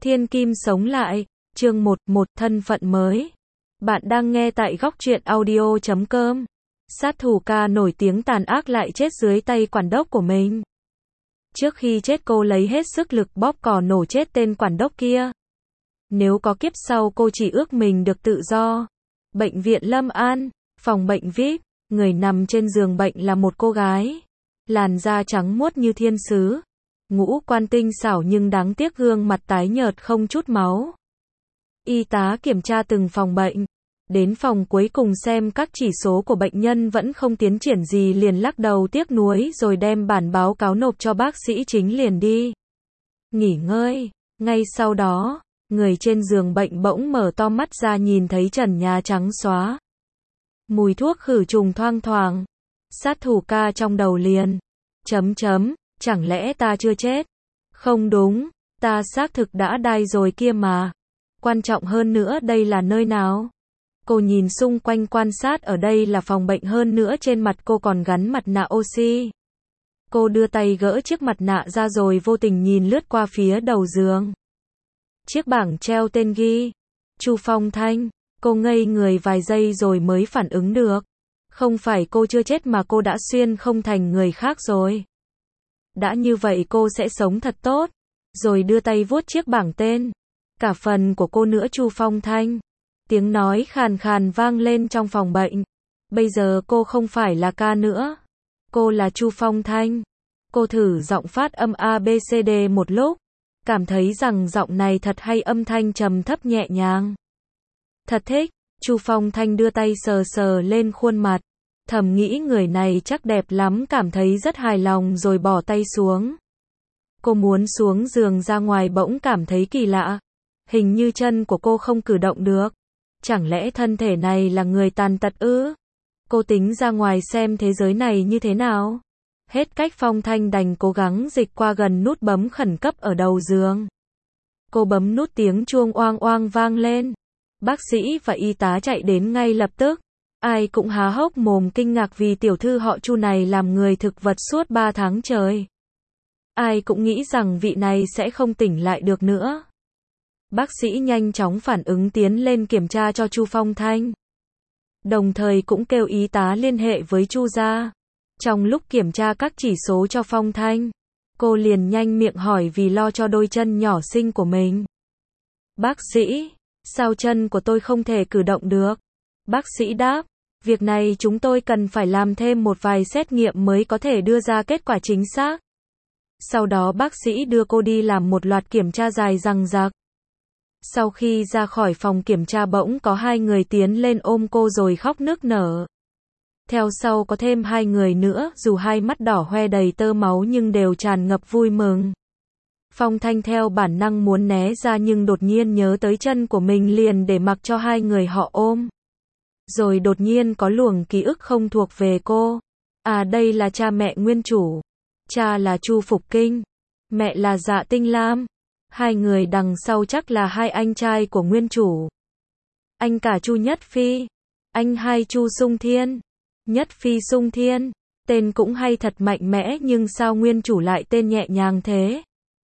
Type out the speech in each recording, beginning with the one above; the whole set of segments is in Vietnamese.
Thiên Kim sống lại, chương 1, một thân phận mới. Bạn đang nghe tại góc truyện audio.com. Sát thủ ca nổi tiếng tàn ác lại chết dưới tay quản đốc của mình. Trước khi chết cô lấy hết sức lực bóp cò nổ chết tên quản đốc kia. Nếu có kiếp sau cô chỉ ước mình được tự do. Bệnh viện Lâm An, phòng bệnh VIP, người nằm trên giường bệnh là một cô gái. Làn da trắng muốt như thiên sứ. Ngũ quan tinh xảo nhưng đáng tiếc gương mặt tái nhợt không chút máu. Y tá kiểm tra từng phòng bệnh. Đến phòng cuối cùng xem các chỉ số của bệnh nhân vẫn không tiến triển gì liền lắc đầu tiếc nuối rồi đem bản báo cáo nộp cho bác sĩ chính liền đi. Nghỉ ngơi. Ngay sau đó, người trên giường bệnh bỗng mở to mắt ra nhìn thấy trần nhà trắng xóa. Mùi thuốc khử trùng thoang thoảng. Sát thủ ca trong đầu liền. Chẳng lẽ ta chưa chết? Không đúng, ta xác thực đã đai rồi kia mà. Quan trọng hơn nữa đây là nơi nào? Cô nhìn xung quanh quan sát ở đây là phòng bệnh hơn nữa trên mặt cô còn gắn mặt nạ oxy. Cô đưa tay gỡ chiếc mặt nạ ra rồi vô tình nhìn lướt qua phía đầu giường. Chiếc bảng treo tên ghi Chu Phong Thanh. Cô ngây người vài giây rồi mới phản ứng được. Không phải cô chưa chết mà cô đã xuyên không thành người khác rồi. Đã như vậy cô sẽ sống thật tốt. Rồi đưa tay vuốt chiếc bảng tên. Cả phần của cô nữa Chu Phong Thanh. Tiếng nói khàn khàn vang lên trong phòng bệnh. Bây giờ cô không phải là ca nữa. Cô là Chu Phong Thanh. Cô thử giọng phát âm ABCD một lúc. Cảm thấy rằng giọng này thật hay, âm thanh trầm thấp nhẹ nhàng. Thật thích. Chu Phong Thanh đưa tay sờ sờ lên khuôn mặt. Thầm nghĩ người này chắc đẹp lắm, cảm thấy rất hài lòng rồi bỏ tay xuống. Cô muốn xuống giường ra ngoài bỗng cảm thấy kỳ lạ. Hình như chân của cô không cử động được. Chẳng lẽ thân thể này là người tàn tật ư? Cô tính ra ngoài xem thế giới này như thế nào. Hết cách Phong Thanh đành cố gắng dịch qua gần nút bấm khẩn cấp ở đầu giường. Cô bấm nút, tiếng chuông oang oang vang lên. Bác sĩ và y tá chạy đến ngay lập tức. Ai cũng há hốc mồm kinh ngạc vì tiểu thư họ Chu này làm người thực vật suốt 3 tháng trời. Ai cũng nghĩ rằng vị này sẽ không tỉnh lại được nữa. Bác sĩ nhanh chóng phản ứng tiến lên kiểm tra cho Chu Phong Thanh. Đồng thời cũng kêu y tá liên hệ với Chu gia. Trong lúc kiểm tra các chỉ số cho Phong Thanh, cô liền nhanh miệng hỏi vì lo cho đôi chân nhỏ xinh của mình. Bác sĩ, sao chân của tôi không thể cử động được? Bác sĩ đáp. Việc này chúng tôi cần phải làm thêm một vài xét nghiệm mới có thể đưa ra kết quả chính xác. Sau đó bác sĩ đưa cô đi làm một loạt kiểm tra dài dằng dặc. Sau khi ra khỏi phòng kiểm tra bỗng có 2 người tiến lên ôm cô rồi khóc nức nở. Theo sau có thêm 2 người nữa, dù hai mắt đỏ hoe đầy tơ máu nhưng đều tràn ngập vui mừng. Phong Thanh theo bản năng muốn né ra nhưng đột nhiên nhớ tới chân của mình liền để mặc cho 2 người họ ôm. Rồi đột nhiên có luồng ký ức không thuộc về cô. À, đây là cha mẹ nguyên chủ. Cha là Chu Phục Kinh. Mẹ là Dạ Tinh Lam. 2 người đằng sau chắc là 2 anh trai của nguyên chủ. Anh cả Chu Nhất Phi. Anh hai Chu Sung Thiên. Nhất Phi Sung Thiên. Tên cũng hay thật, mạnh mẽ, nhưng sao nguyên chủ lại tên nhẹ nhàng thế?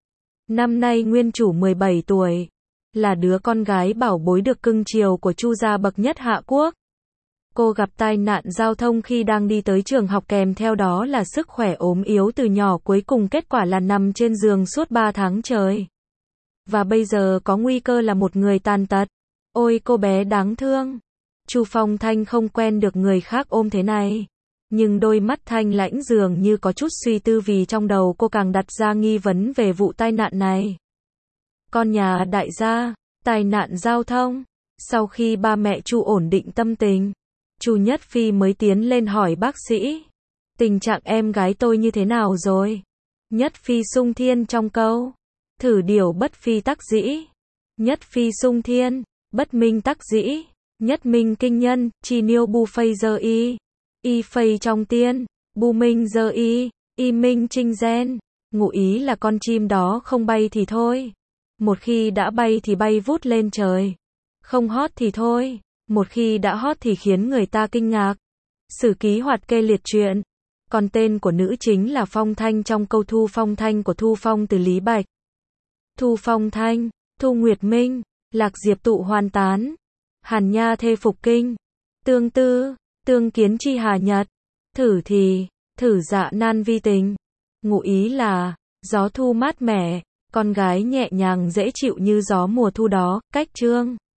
Năm nay nguyên chủ 17 tuổi. Là đứa con gái bảo bối được cưng chiều của Chu gia bậc nhất Hạ Quốc. Cô gặp tai nạn giao thông khi đang đi tới trường học, kèm theo đó là sức khỏe ốm yếu từ nhỏ, cuối cùng kết quả là nằm trên giường suốt 3 tháng trời. Và bây giờ có nguy cơ là một người tàn tật. Ôi cô bé đáng thương. Chu Phong Thanh không quen được người khác ôm thế này. Nhưng đôi mắt thanh lãnh dường như có chút suy tư vì trong đầu cô càng đặt ra nghi vấn về vụ tai nạn này. Con nhà đại gia, tai nạn giao thông. Sau khi ba mẹ Chu ổn định tâm tình, Chu Nhất Phi mới tiến lên hỏi bác sĩ. Tình trạng em gái tôi như thế nào rồi? Nhất Phi Sung Thiên trong câu. Thử điều bất phi tắc dĩ. Nhất Phi Sung Thiên, bất minh tắc dĩ. Nhất minh kinh nhân, chi niêu bu phây dơ y. Y phây trong tiên, bu minh dơ y. Y minh trinh gen. Ngụ ý là con chim đó không bay thì thôi. Một khi đã bay thì bay vút lên trời. Không hót thì thôi. Một khi đã hót thì khiến người ta kinh ngạc. Sử ký hoạt kê liệt truyện. Còn tên của nữ chính là Phong Thanh trong câu Thu Phong Thanh của Thu Phong từ Lý Bạch. Thu Phong Thanh, Thu Nguyệt Minh, Lạc Diệp tụ hoàn tán. Hàn Nha thê phục kinh. Tương tư, tương kiến chi hà nhật. Thử thì, thử dạ nan vi tình. Ngụ ý là, gió thu mát mẻ, con gái nhẹ nhàng dễ chịu như gió mùa thu đó. Cách chương